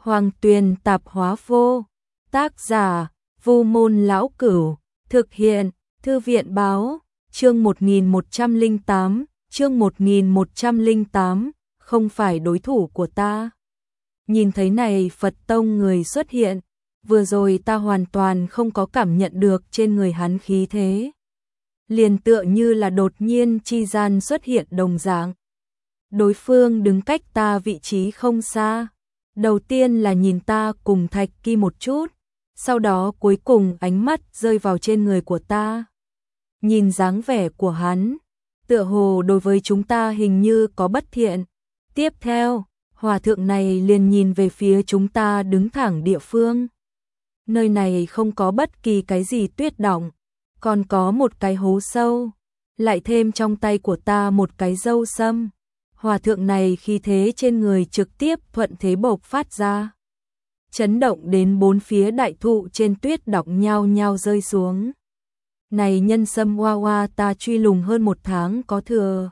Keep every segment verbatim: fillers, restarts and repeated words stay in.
Hoàng Tuyền Tạp Hóa Vô. Tác giả: Vu Môn Lão Cửu. Thực hiện: Thư viện Báo. Chương một nghìn một trăm lẻ tám, chương một nghìn một trăm lẻ tám, không phải đối thủ của ta. Nhìn thấy này Phật tông người xuất hiện, vừa rồi ta hoàn toàn không có cảm nhận được trên người hắn khí thế. Liền tựa như là đột nhiên chi gian xuất hiện đồng dạng. Đối phương đứng cách ta vị trí không xa. Đầu tiên là nhìn ta cùng Thạch Kỳ một chút, sau đó cuối cùng ánh mắt rơi vào trên người của ta. Nhìn dáng vẻ của hắn, tựa hồ đối với chúng ta hình như có bất thiện. Tiếp theo, hòa thượng này liền nhìn về phía chúng ta đứng thẳng địa phương. Nơi này không có bất kỳ cái gì tuyết động, còn có một cái hố sâu, lại thêm trong tay của ta một cái dâu sâm. Hòa thượng này khí thế trên người trực tiếp thuận thế bộc phát ra, chấn động đến bốn phía đại thụ trên tuyết đọc nhao nhao rơi xuống. Này nhân sâm hoa hoa ta truy lùng hơn một tháng có thừa.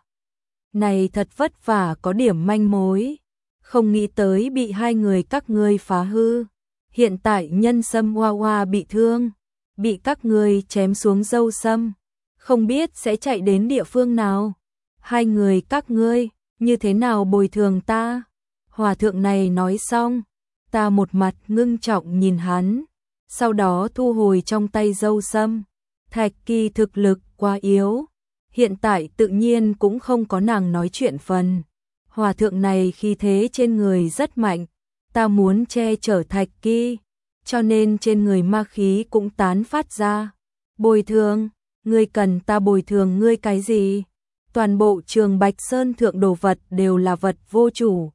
Này thật vất vả có điểm manh mối, không nghĩ tới bị hai người các ngươi phá hư. Hiện tại nhân sâm hoa hoa bị thương, bị các ngươi chém xuống dâu sâm, không biết sẽ chạy đến địa phương nào. Hai người các ngươi như thế nào bồi thường ta? Hòa thượng này nói xong, ta một mặt ngưng trọng nhìn hắn, sau đó thu hồi trong tay dâu sâm. Thạch Kỳ thực lực quá yếu, hiện tại tự nhiên cũng không có nàng nói chuyện phần. Hòa thượng này khí thế trên người rất mạnh, ta muốn che chở Thạch Kỳ, cho nên trên người ma khí cũng tán phát ra. Bồi thường, ngươi cần ta bồi thường ngươi cái gì? Toàn bộ Trường Bạch Sơn thượng đồ vật đều là vật vô chủ.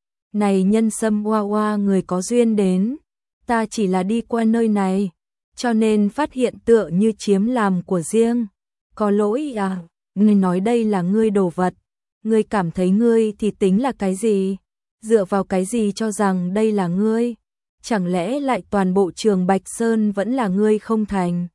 Này nhân sâm hoa hoa người có duyên đến, ta chỉ là đi qua nơi này, cho nên phát hiện tựa như chiếm làm của riêng. Có lỗi à, ngươi nói đây là ngươi đồ vật, ngươi cảm thấy ngươi thì tính là cái gì? Dựa vào cái gì cho rằng đây là ngươi? Chẳng lẽ lại toàn bộ Trường Bạch Sơn vẫn là ngươi không thành?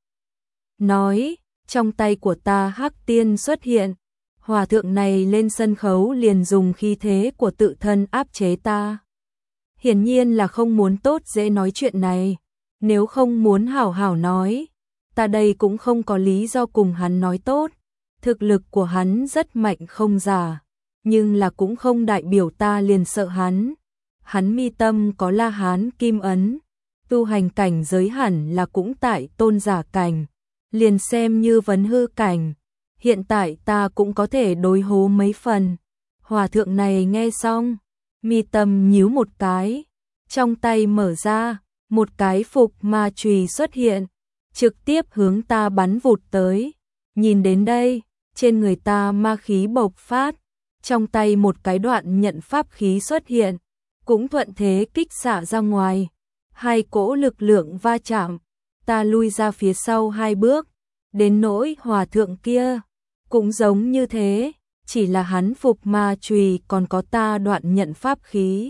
Nói, trong tay của ta hắc tiên xuất hiện. Hòa thượng này lên sân khấu liền dùng khí thế của tự thân áp chế ta. Hiển nhiên là không muốn tốt dễ nói chuyện này. Nếu không muốn hảo hảo nói, ta đây cũng không có lý do cùng hắn nói tốt. Thực lực của hắn rất mạnh không giả, nhưng là cũng không đại biểu ta liền sợ hắn. Hắn mi tâm có La Hán kim ấn, tu hành cảnh giới hẳn là cũng tại tôn giả cảnh, liền xem như vấn hư cảnh. Hiện tại ta cũng có thể đối hố mấy phần. Hòa thượng này nghe xong, mi tâm nhíu một cái, trong tay mở ra, một cái phục ma chùy xuất hiện, trực tiếp hướng ta bắn vụt tới. Nhìn đến đây, trên người ta ma khí bộc phát, trong tay một cái đoạn nhận pháp khí xuất hiện, cũng thuận thế kích xạ ra ngoài. Hai cỗ lực lượng va chạm, ta lui ra phía sau hai bước, đến nỗi hòa thượng kia cũng giống như thế, chỉ là hắn phục ma chùy còn có ta đoạn nhận pháp khí,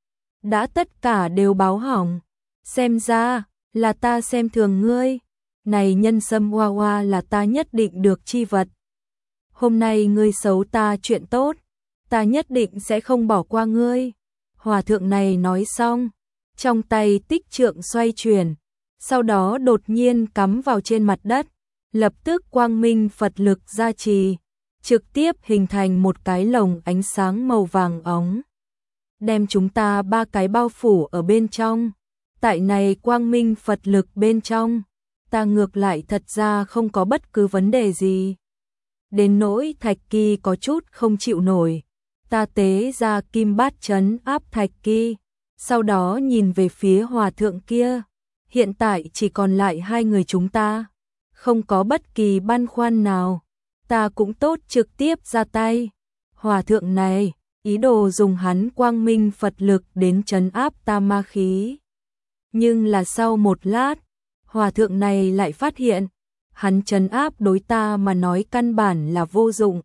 đã tất cả đều báo hỏng. Xem ra là ta xem thường ngươi. Này nhân sâm hoa hoa là ta nhất định được chi vật. Hôm nay ngươi xấu ta chuyện tốt, ta nhất định sẽ không bỏ qua ngươi. Hòa thượng này nói xong, trong tay tích trượng xoay chuyển, sau đó đột nhiên cắm vào trên mặt đất, lập tức quang minh Phật lực gia trì, trực tiếp hình thành một cái lồng ánh sáng màu vàng óng, đem chúng ta ba cái bao phủ ở bên trong. Tại này quang minh Phật lực bên trong, ta ngược lại thật ra không có bất cứ vấn đề gì. Đến nỗi Thạch Kỳ có chút không chịu nổi, ta tế ra kim bát trấn áp Thạch Kỳ, sau đó nhìn về phía hòa thượng kia. Hiện tại chỉ còn lại hai người chúng ta, không có bất kỳ băn khoăn nào, ta cũng tốt trực tiếp ra tay. Hòa thượng này, ý đồ dùng hắn quang minh Phật lực đến trấn áp ta ma khí. Nhưng là sau một lát, hòa thượng này lại phát hiện, hắn trấn áp đối ta mà nói căn bản là vô dụng.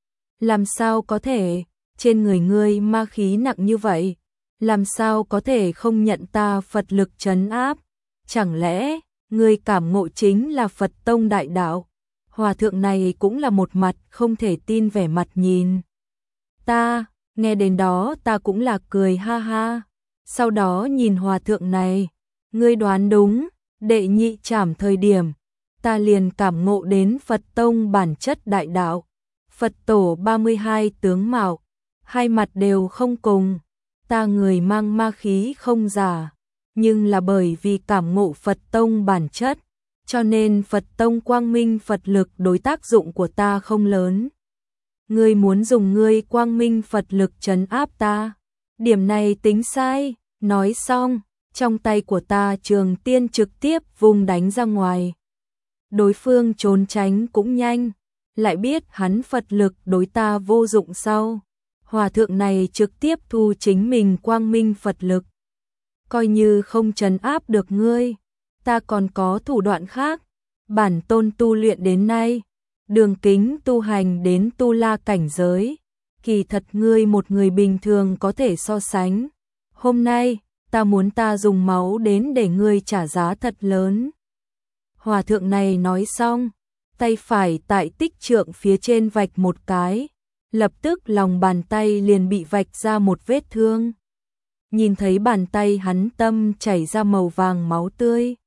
Làm sao có thể, trên người ngươi ma khí nặng như vậy, làm sao có thể không nhận ta Phật lực trấn áp? Chẳng lẽ ngươi cảm ngộ chính là Phật tông đại đạo? Hòa thượng này cũng là một mặt không thể tin vẻ mặt nhìn ta, nghe đến đó ta cũng là cười ha ha. Sau đó nhìn hòa thượng này, ngươi đoán đúng, đệ nhị trảm thời điểm, ta liền cảm ngộ đến Phật tông bản chất đại đạo. Phật tổ ba mươi hai tướng mạo, hai mặt đều không cùng, ta người mang ma khí không giả, nhưng là bởi vì cảm ngộ Phật tông bản chất, cho nên Phật tông quang minh Phật lực đối tác dụng của ta không lớn. Ngươi muốn dùng ngươi quang minh Phật lực trấn áp ta, điểm này tính sai. Nói xong, trong tay của ta trường tiên trực tiếp vùng đánh ra ngoài. Đối phương trốn tránh cũng nhanh, lại biết hắn Phật lực đối ta vô dụng sau. Hòa thượng này trực tiếp thu chính mình quang minh Phật lực. Coi như không trấn áp được ngươi, ta còn có thủ đoạn khác. Bản tôn tu luyện đến nay, đường kính tu hành đến tu la cảnh giới, kỳ thật ngươi một người bình thường có thể so sánh. Hôm nay, ta muốn ta dùng máu đến để ngươi trả giá thật lớn. Hòa thượng này nói xong, tay phải tại tích trượng phía trên vạch một cái, lập tức lòng bàn tay liền bị vạch ra một vết thương. Nhìn thấy bàn tay hắn tâm chảy ra màu vàng máu tươi.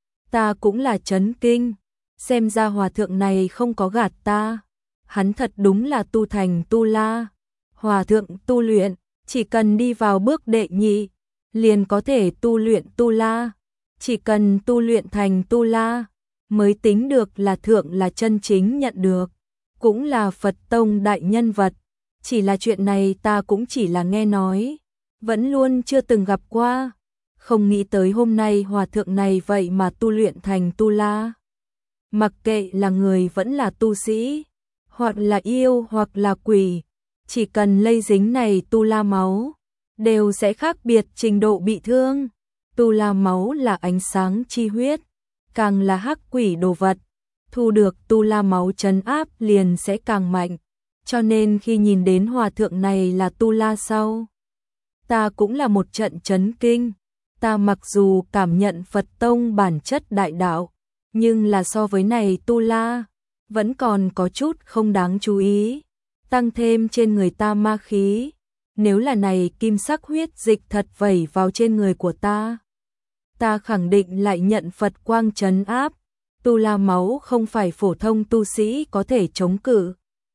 Ta cũng là chấn kinh, xem ra hòa thượng này không có gạt ta. Hắn thật đúng là tu thành tu la. Hòa thượng tu luyện, chỉ cần đi vào bước đệ nhị, liền có thể tu luyện tu la. Chỉ cần tu luyện thành tu la, mới tính được là thượng là chân chính nhận được. Cũng là Phật tông đại nhân vật. Chỉ là chuyện này ta cũng chỉ là nghe nói, vẫn luôn chưa từng gặp qua. Không nghĩ tới hôm nay hòa thượng này vậy mà tu luyện thành tu la. Mặc kệ là người vẫn là tu sĩ, hoặc là yêu hoặc là quỷ, chỉ cần lây dính này tu la máu, đều sẽ khác biệt trình độ bị thương. Tu la máu là ánh sáng chi huyết, càng là hắc quỷ đồ vật, thu được tu la máu trấn áp liền sẽ càng mạnh. Cho nên khi nhìn đến hòa thượng này là tu la sau, ta cũng là một trận chấn kinh. Ta mặc dù cảm nhận Phật tông bản chất đại đạo, nhưng là so với này tu la, vẫn còn có chút không đáng chú ý. Tăng thêm trên người ta ma khí, nếu là này kim sắc huyết dịch thật vẩy vào trên người của ta, ta khẳng định lại nhận Phật quang trấn áp. Tu la máu không phải phổ thông tu sĩ có thể chống cự.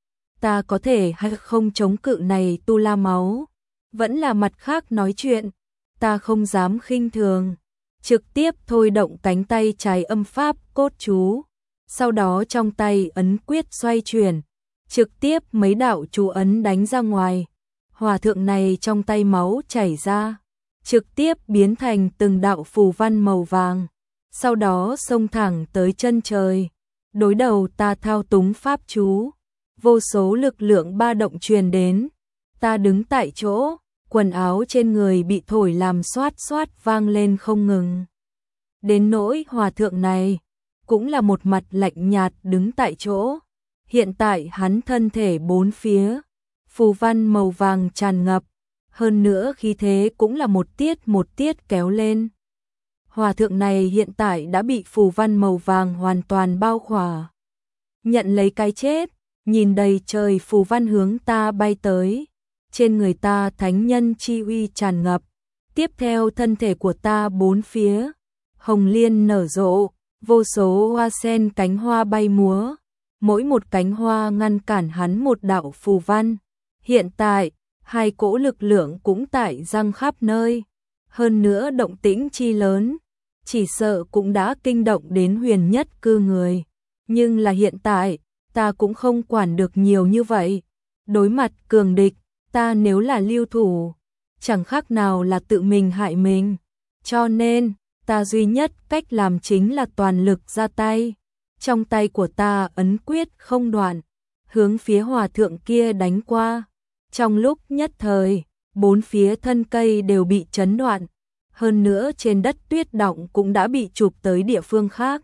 Ta có thể hay không chống cự này tu la máu, vẫn là mặt khác nói chuyện. Ta không dám khinh thường, trực tiếp thôi động cánh tay trái âm pháp cốt chú, sau đó trong tay ấn quyết xoay chuyển, trực tiếp mấy đạo chú ấn đánh ra ngoài. Hòa thượng này trong tay máu chảy ra, trực tiếp biến thành từng đạo phù văn màu vàng, sau đó xông thẳng tới chân trời. Đối đầu ta thao túng pháp chú, vô số lực lượng ba động truyền đến, ta đứng tại chỗ, quần áo trên người bị thổi làm xoát xoát vang lên không ngừng. Đến nỗi hòa thượng này, cũng là một mặt lạnh nhạt đứng tại chỗ. Hiện tại hắn thân thể bốn phía, phù văn màu vàng tràn ngập, hơn nữa khí thế cũng là một tiết một tiết kéo lên. Hòa thượng này hiện tại đã bị phù văn màu vàng hoàn toàn bao khỏa. Nhận lấy cái chết, nhìn đầy trời phù văn hướng ta bay tới. Trên người ta thánh nhân chi uy tràn ngập, tiếp theo thân thể của ta bốn phía, hồng liên nở rộ, vô số hoa sen cánh hoa bay múa, mỗi một cánh hoa ngăn cản hắn một đạo phù văn. Hiện tại, hai cỗ lực lượng cũng tại răng khắp nơi, hơn nữa động tĩnh chi lớn, chỉ sợ cũng đã kinh động đến huyền nhất cư người. Nhưng là hiện tại, ta cũng không quản được nhiều như vậy. Đối mặt cường địch, ta nếu là lưu thủ, chẳng khác nào là tự mình hại mình. Cho nên, ta duy nhất cách làm chính là toàn lực ra tay. Trong tay của ta ấn quyết không đoạn, hướng phía hòa thượng kia đánh qua. Trong lúc nhất thời, bốn phía thân cây đều bị chấn đoạn, hơn nữa trên đất tuyết động cũng đã bị chụp tới địa phương khác.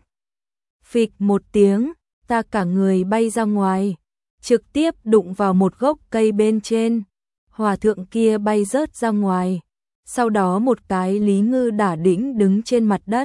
Phịch một tiếng, ta cả người bay ra ngoài, trực tiếp đụng vào một gốc cây bên trên. Hòa thượng kia bay rớt ra ngoài, sau đó một cái Lý Ngư đả đĩnh đứng trên mặt đất.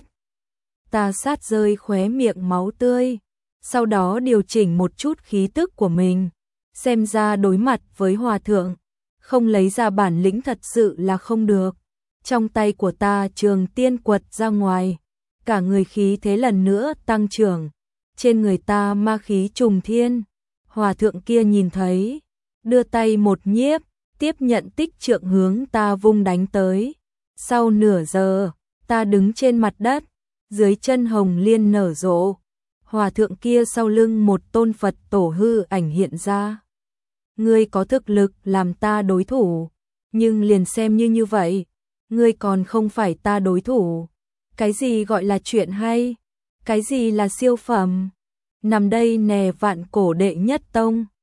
Ta sát rơi khóe miệng máu tươi, sau đó điều chỉnh một chút khí tức của mình. Xem ra đối mặt với hòa thượng, không lấy ra bản lĩnh thật sự là không được. Trong tay của ta trường tiên quật ra ngoài, cả người khí thế lần nữa tăng trưởng, trên người ta ma khí trùng thiên. Hòa thượng kia nhìn thấy, đưa tay một nhiếp, tiếp nhận tích trượng hướng ta vung đánh tới. Sau nửa giờ, ta đứng trên mặt đất, dưới chân hồng liên nở rộ. Hòa thượng kia sau lưng một tôn Phật tổ hư ảnh hiện ra. Ngươi có thực lực làm ta đối thủ, nhưng liền xem như như vậy, ngươi còn không phải ta đối thủ. Cái gì gọi là chuyện hay? Cái gì là siêu phẩm? Nằm đây nè vạn cổ đệ nhất tông.